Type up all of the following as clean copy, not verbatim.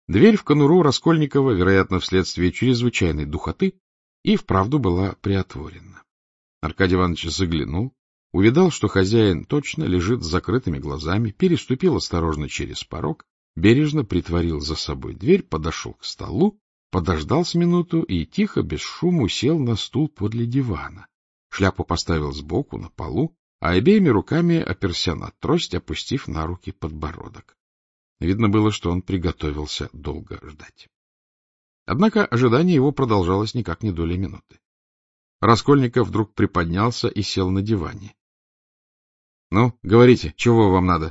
Дверь в конуру Раскольникова, вероятно, вследствие чрезвычайной духоты, и вправду была приотворена. Аркадий Иванович заглянул, увидал, что хозяин точно лежит с закрытыми глазами, переступил осторожно через порог, бережно притворил за собой дверь, подошел к столу, подождал с минуту и тихо, без шума, сел на стул подле дивана. Шляпу поставил сбоку, на полу, а обеими руками оперся на трость, опустив на руки подбородок. Видно было, что он приготовился долго ждать. Однако ожидание его продолжалось никак не доли минуты. Раскольников вдруг приподнялся и сел на диване. — Ну, говорите, чего вам надо?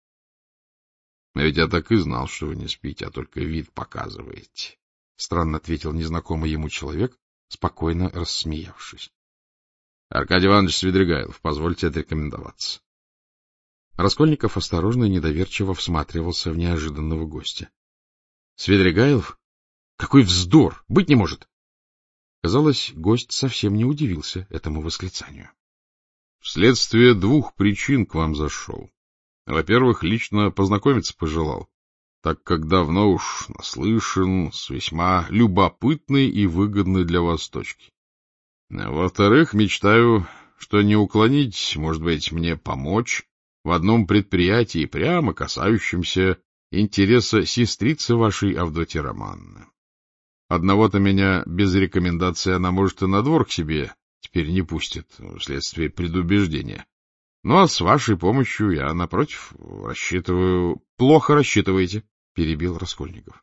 — Ведь я так и знал, что вы не спите, а только вид показываете, — странно ответил незнакомый ему человек, спокойно рассмеявшись. — Аркадий Иванович Свидригайлов, позвольте отрекомендоваться. Раскольников осторожно и недоверчиво всматривался в неожиданного гостя. — Свидригайлов? Какой вздор! Быть не может! Казалось, гость совсем не удивился этому восклицанию. — Вследствие двух причин к вам зашел. Во-первых, лично познакомиться пожелал, так как давно уж наслышан с весьма любопытной и выгодной для вас точки. Во-вторых, мечтаю, что не уклонить, может быть, мне помочь в одном предприятии, прямо касающемся интереса сестрицы вашей Авдотьи Романовны. Одного-то меня без рекомендации она, может, и на двор к себе теперь не пустит, вследствие предубеждения. Ну, а с вашей помощью я, напротив, рассчитываю... — Плохо рассчитываете, — перебил Раскольников.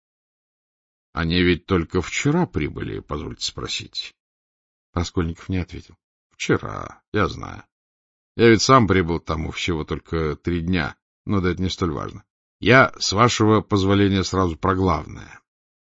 — Они ведь только вчера прибыли, позвольте спросить. Раскольников не ответил. — Вчера, я знаю. Я ведь сам прибыл тому всего только 3 дня, но да это не столь важно. Я, с вашего позволения, сразу про главное.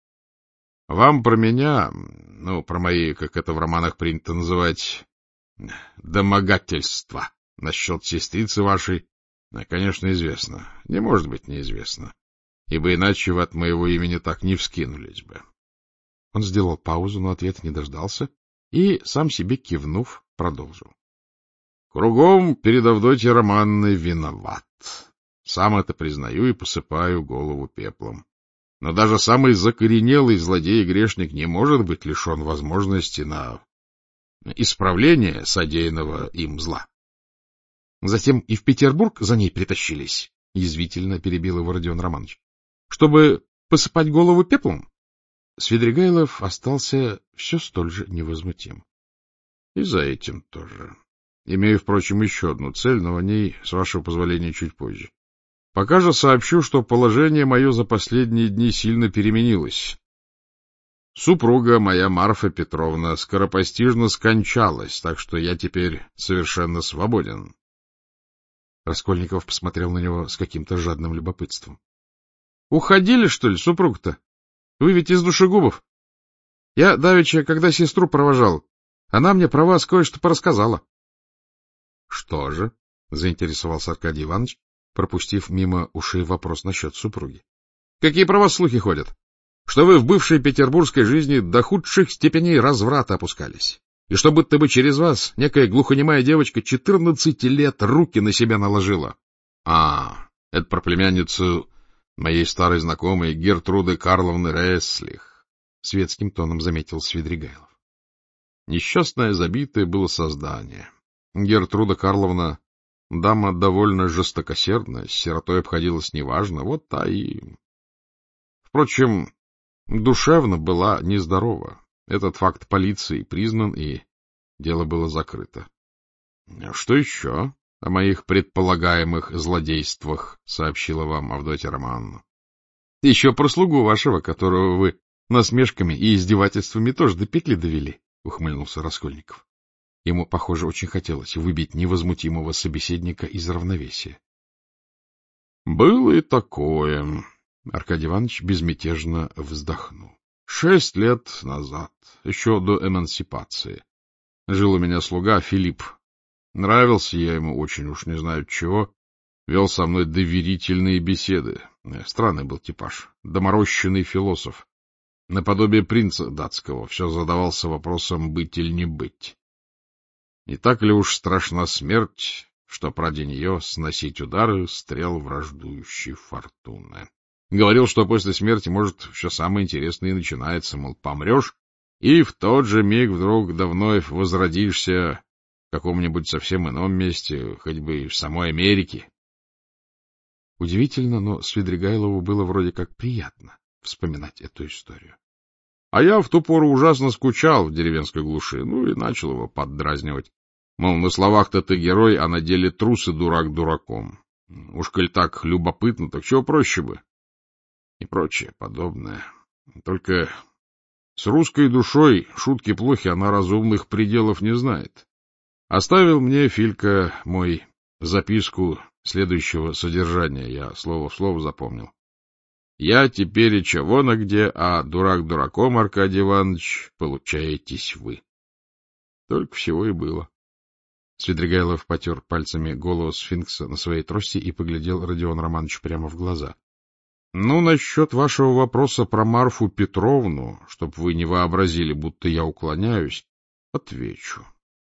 Вам про меня, ну, про мои, как это в романах принято называть, домогательства насчет сестрицы вашей, конечно, известно. Не может быть неизвестно, ибо иначе вы от моего имени так не вскинулись бы. Он сделал паузу, но ответа не дождался и, сам себе кивнув, продолжил. Кругом перед Авдотьей Романовной виноват. Сам это признаю и посыпаю голову пеплом. Но даже самый закоренелый злодей и грешник не может быть лишен возможности на исправление содеянного им зла. Затем и в Петербург за ней притащились, — язвительно перебил его Родион Романович, — чтобы посыпать голову пеплом. Свидригайлов остался все столь же невозмутим. И за этим тоже. Имею, впрочем, еще одну цель, но о ней, с вашего позволения, чуть позже. Пока же сообщу, что положение мое за последние дни сильно переменилось. Супруга моя, Марфа Петровна, скоропостижно скончалась, так что я теперь совершенно свободен. Раскольников посмотрел на него с каким-то жадным любопытством. — Уходили, что ли, супруг-то? Вы ведь из душегубов. Я давеча, когда сестру провожал, она мне про вас кое-что порассказала. — Что же? — заинтересовался Аркадий Иванович, пропустив мимо ушей вопрос насчет супруги. — Какие про вас слухи ходят? Что вы в бывшей петербургской жизни до худших степеней разврата опускались, и что будто бы через вас некая глухонемая девочка 14 лет руки на себя наложила. — это про племянницу моей старой знакомой Гертруды Карловны Ресслих, — светским тоном заметил Свидригайлов. Несчастное забитое было создание. Гертруда Карловна — дама довольно жестокосердная, с сиротой обходилась неважно, вот та и... Впрочем, душевно была нездорова. Этот факт полицией признан, и дело было закрыто. — Что еще о моих предполагаемых злодействах сообщила вам Авдотья Романовна? — Еще про слугу вашего, которого вы насмешками и издевательствами тоже до петли довели, — ухмыльнулся Раскольников. Ему, похоже, очень хотелось выбить невозмутимого собеседника из равновесия. — Было и такое. Аркадий Иванович безмятежно вздохнул. 6 лет назад, еще до эмансипации, жил у меня слуга Филипп. Нравился я ему очень, уж не знаю чего, вел со мной доверительные беседы. Странный был типаж, доморощенный философ. Наподобие принца датского, все задавался вопросом, быть или не быть. Не так ли уж страшна смерть, что ради нее сносить удары стрел враждующей фортуны? Говорил, что после смерти, может, все самое интересное и начинается, мол, помрешь, и в тот же миг вдруг да вновь возродишься в каком-нибудь совсем ином месте, хоть бы и в самой Америке. Удивительно, но Свидригайлову было вроде как приятно вспоминать эту историю. А я в ту пору ужасно скучал в деревенской глуши, ну и начал его поддразнивать. Мол, на словах-то ты герой, а на деле трус и дурак дураком. Уж коль так любопытно, так чего проще бы? И прочее подобное. Только с русской душой шутки плохи, она разумных пределов не знает. Оставил мне Филька мой записку следующего содержания, я слово в слово запомнил. Я тепереча вон где, а дурак дураком, Аркадий Иванович, получаетесь вы. Только всего и было. Свидригайлов потер пальцами голову сфинкса на своей трости и поглядел Родиону Романовичу прямо в глаза. — Ну, насчет вашего вопроса про Марфу Петровну, чтоб вы не вообразили, будто я уклоняюсь, отвечу.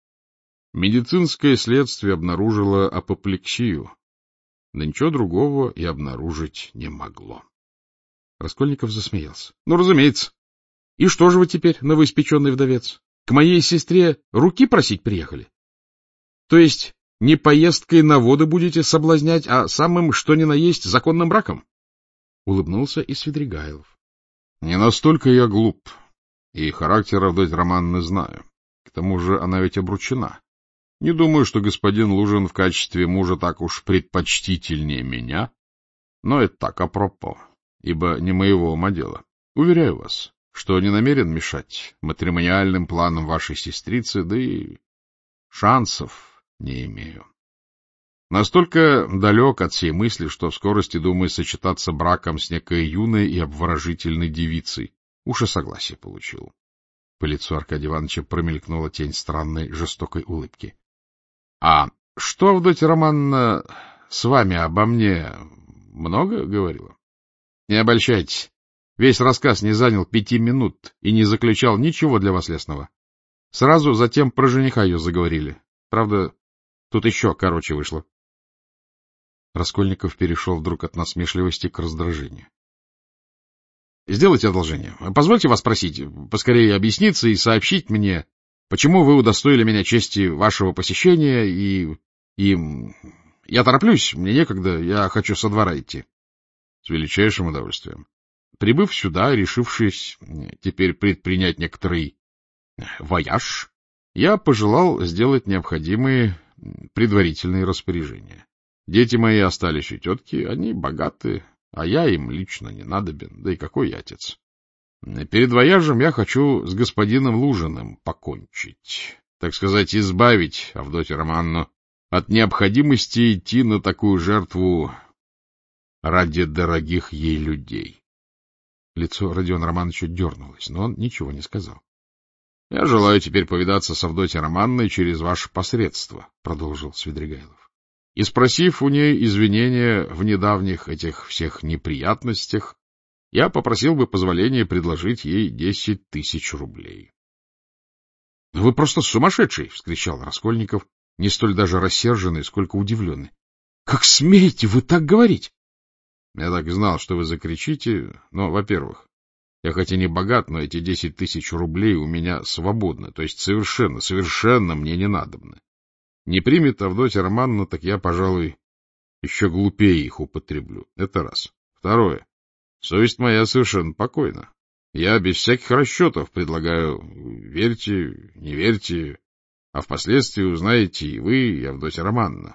Медицинское следствие обнаружило апоплексию, да ничего другого и обнаружить не могло. Раскольников засмеялся. — Ну, разумеется. И что же вы теперь, новоиспеченный вдовец? К моей сестре руки просить приехали? То есть не поездкой на воды будете соблазнять, а самым что ни на есть законным браком? Улыбнулся и Свидригайлов. — Не настолько я глуп, и характер Авдотьи Романовны знаю. К тому же она ведь обручена. Не думаю, что господин Лужин в качестве мужа так уж предпочтительнее меня, но это так апропо, ибо не моего ума дело. Уверяю вас, что не намерен мешать матримониальным планам вашей сестрицы, да и шансов не имею. Настолько далек от сей мысли, что в скорости думаю сочетаться браком с некой юной и обворожительной девицей. Уж и согласие получил. По лицу Аркадия Ивановича промелькнула тень странной жестокой улыбки. — А что Авдотья Романовна с вами обо мне много говорила? Не обольщайтесь. Весь рассказ не занял 5 минут и не заключал ничего для вас лестного. Сразу затем про жениха ее заговорили. Правда, тут еще короче вышло. Раскольников перешел вдруг от насмешливости к раздражению. — Сделайте одолжение. Позвольте вас просить поскорее объясниться и сообщить мне, почему вы удостоили меня чести вашего посещения, и я тороплюсь, мне некогда, я хочу со двора идти. — С величайшим удовольствием. Прибыв сюда, решившись теперь предпринять некоторый вояж, я пожелал сделать необходимые предварительные распоряжения. Дети мои остались у тетки, они богаты, а я им лично не надобен, да и какой я отец. Перед вояжем я хочу с господином Лужиным покончить, так сказать, избавить Авдотью Романовну от необходимости идти на такую жертву ради дорогих ей людей. Лицо Родиона Романовича дернулось, но он ничего не сказал. — Я желаю теперь повидаться с Авдотьей Романовной через ваше посредство, — продолжил Свидригайлов. И, спросив у ней извинения в недавних этих всех неприятностях, я попросил бы позволения предложить ей 10 000 рублей. — Вы просто сумасшедший! — вскричал Раскольников, не столь даже рассерженный, сколько удивленный. — Как смеете вы так говорить? — Я так и знал, что вы закричите, но, во-первых, я хоть и не богат, но эти 10 000 рублей у меня свободны, то есть совершенно мне не надобны. Не примет Авдотья Романовна, так я, пожалуй, еще глупее их употреблю. Это раз. Второе. Совесть моя совершенно покойна. Я без всяких расчетов предлагаю верьте, не верьте, а впоследствии узнаете и вы, и Авдотья Романовна.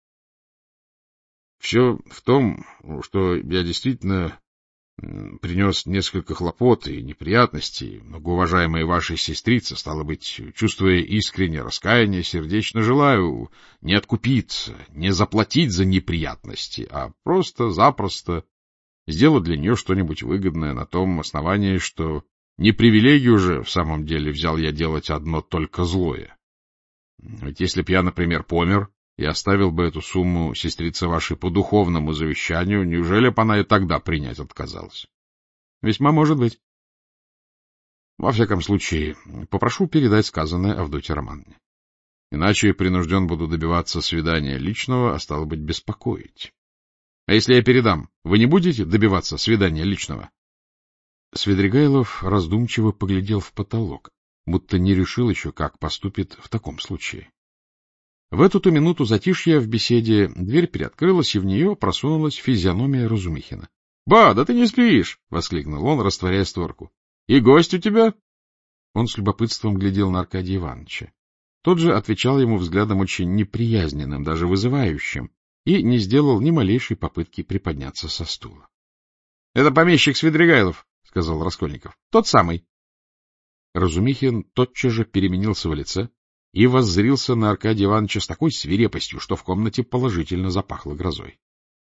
Все в том, что я действительно принес несколько хлопот и неприятностей, многоуважаемой вашей сестрице, стало быть, чувствуя искреннее раскаяние, сердечно желаю не откупиться, не заплатить за неприятности, а просто-запросто сделать для нее что-нибудь выгодное на том основании, что не привилегию же в самом деле взял я делать одно только злое. Ведь если б я, например, помер и оставил бы эту сумму сестрице вашей по духовному завещанию, неужели б она и тогда принять отказалась? Весьма может быть. Во всяком случае, попрошу передать сказанное Авдотье Романовне. Иначе принужден буду добиваться свидания личного, а стало быть, беспокоить. А если я передам, вы не будете добиваться свидания личного? Свидригайлов раздумчиво поглядел в потолок, будто не решил еще, как поступит в таком случае. В эту-то минуту затишья в беседе дверь приоткрылась, и в нее просунулась физиономия Разумихина. — Ба, да ты не спишь! — воскликнул он, растворяя створку. — И гость у тебя? Он с любопытством глядел на Аркадия Ивановича. Тот же отвечал ему взглядом очень неприязненным, даже вызывающим, и не сделал ни малейшей попытки приподняться со стула. — Это помещик Свидригайлов, — сказал Раскольников. — Тот самый. Разумихин тотчас же переменился в лице и воззрился на Аркадия Ивановича с такой свирепостью, что в комнате положительно запахло грозой.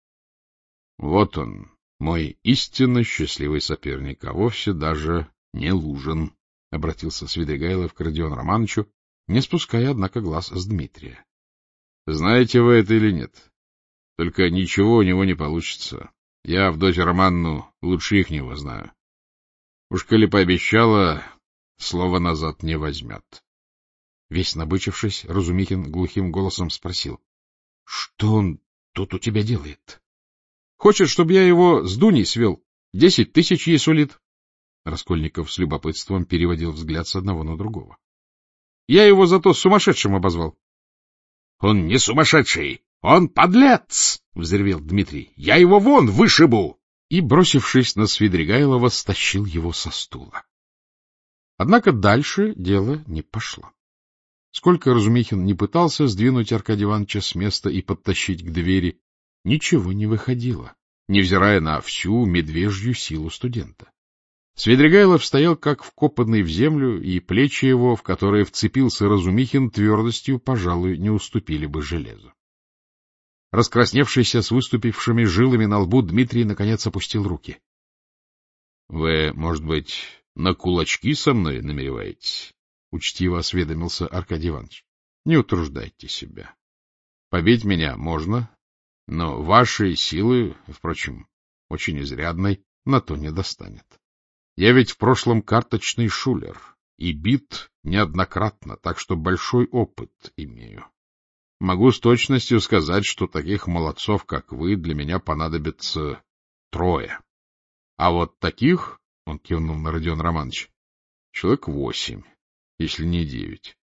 — Вот он, мой истинно счастливый соперник, а вовсе даже не Лужин, — обратился Свидригайлов к Родиону Романовичу, не спуская, однако, глаз с Дмитрия. — Знаете вы это или нет? Только ничего у него не получится. Я Авдотью Романовну лучше ихнего знаю. Уж коли пообещала, слова назад не возьмет. Весь набычившись, Разумихин глухим голосом спросил: — Что он тут у тебя делает? — Хочет, чтобы я его с Дуней свел. 10 тысяч ей сулит. Раскольников с любопытством переводил взгляд с одного на другого. — Я его зато сумасшедшим обозвал. — Он не сумасшедший, он подлец! — взревел Дмитрий. — Я его вон вышибу! И, бросившись на Свидригайлова, стащил его со стула. Однако дальше дело не пошло. Сколько Разумихин не пытался сдвинуть Аркадия Ивановича с места и подтащить к двери, ничего не выходило, невзирая на всю медвежью силу студента. Свидригайлов стоял как вкопанный в землю, и плечи его, в которые вцепился Разумихин, твердостью, пожалуй, не уступили бы железу. Раскрасневшийся с выступившими жилами на лбу, Дмитрий наконец опустил руки. — Вы, может быть, на кулачки со мной намереваетесь? — учтиво осведомился Аркадий Иванович. — Не утруждайте себя. Побить меня можно, но вашей силы, впрочем, очень изрядной, на то не достанет. Я ведь в прошлом карточный шулер и бит неоднократно, так что большой опыт имею. Могу с точностью сказать, что таких молодцов, как вы, для меня понадобится 3. А вот таких, — он кивнул на Родиона Романовича, — человек 8, если не 9.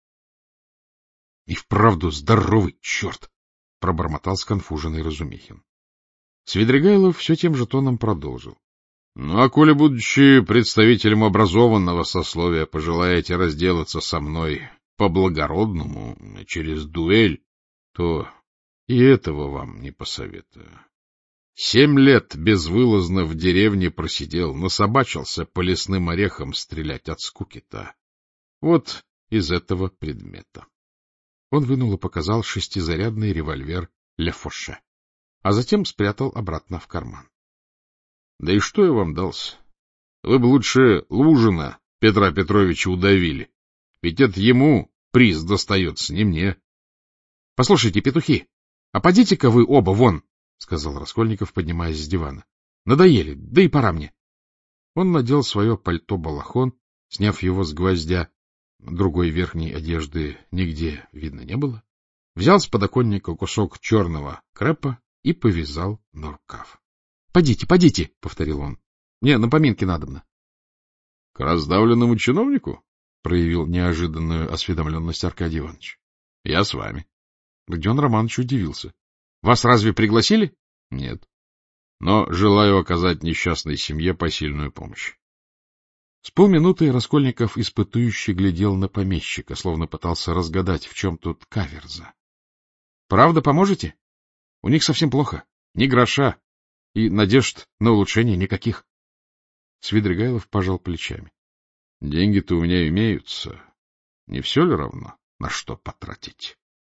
— И вправду здоровый черт! — пробормотал сконфуженный Разумихин. Свидригайлов все тем же тоном продолжил. — Ну, а коли, будучи представителем образованного сословия, пожелаете разделаться со мной по-благородному, через дуэль, то и этого вам не посоветую. 7 лет безвылазно в деревне просидел, насобачился по лесным орехам стрелять от скуки-то. Вот из этого предмета. Он вынул и показал 6-зарядный револьвер Ле Фоше, а затем спрятал обратно в карман. — Да и что я вам дался? Вы бы лучше Лужина Петра Петровича удавили, ведь это ему приз достается, не мне. — Послушайте, петухи, а подите-ка вы оба вон, — сказал Раскольников, поднимаясь с дивана. — Надоели, да и пора мне. Он надел свое пальто-балахон, сняв его с гвоздя, другой верхней одежды нигде видно не было, взял с подоконника кусок черного крепа и повязал на рукав. — Подите, подите, — повторил он. — Мне на поминки надобно. — К раздавленному чиновнику? — проявил неожиданную осведомленность Аркадий Иванович. — Я с вами. Родион Романович удивился. — Вас разве пригласили? — Нет. Но желаю оказать несчастной семье посильную помощь. С полминуты Раскольников испытующе глядел на помещика, словно пытался разгадать, в чем тут каверза. — Правда поможете? У них совсем плохо. Ни гроша. И надежд на улучшение никаких. Свидригайлов пожал плечами. — Деньги-то у меня имеются. Не все ли равно, на что потратить?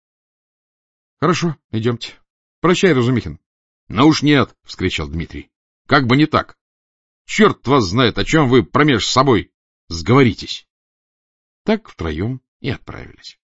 — Хорошо, идемте. Прощай, Разумихин. — Ну уж нет, — вскричал Дмитрий. — Как бы не так. Черт вас знает, о чем вы промеж собой сговоритесь. Так втроем и отправились.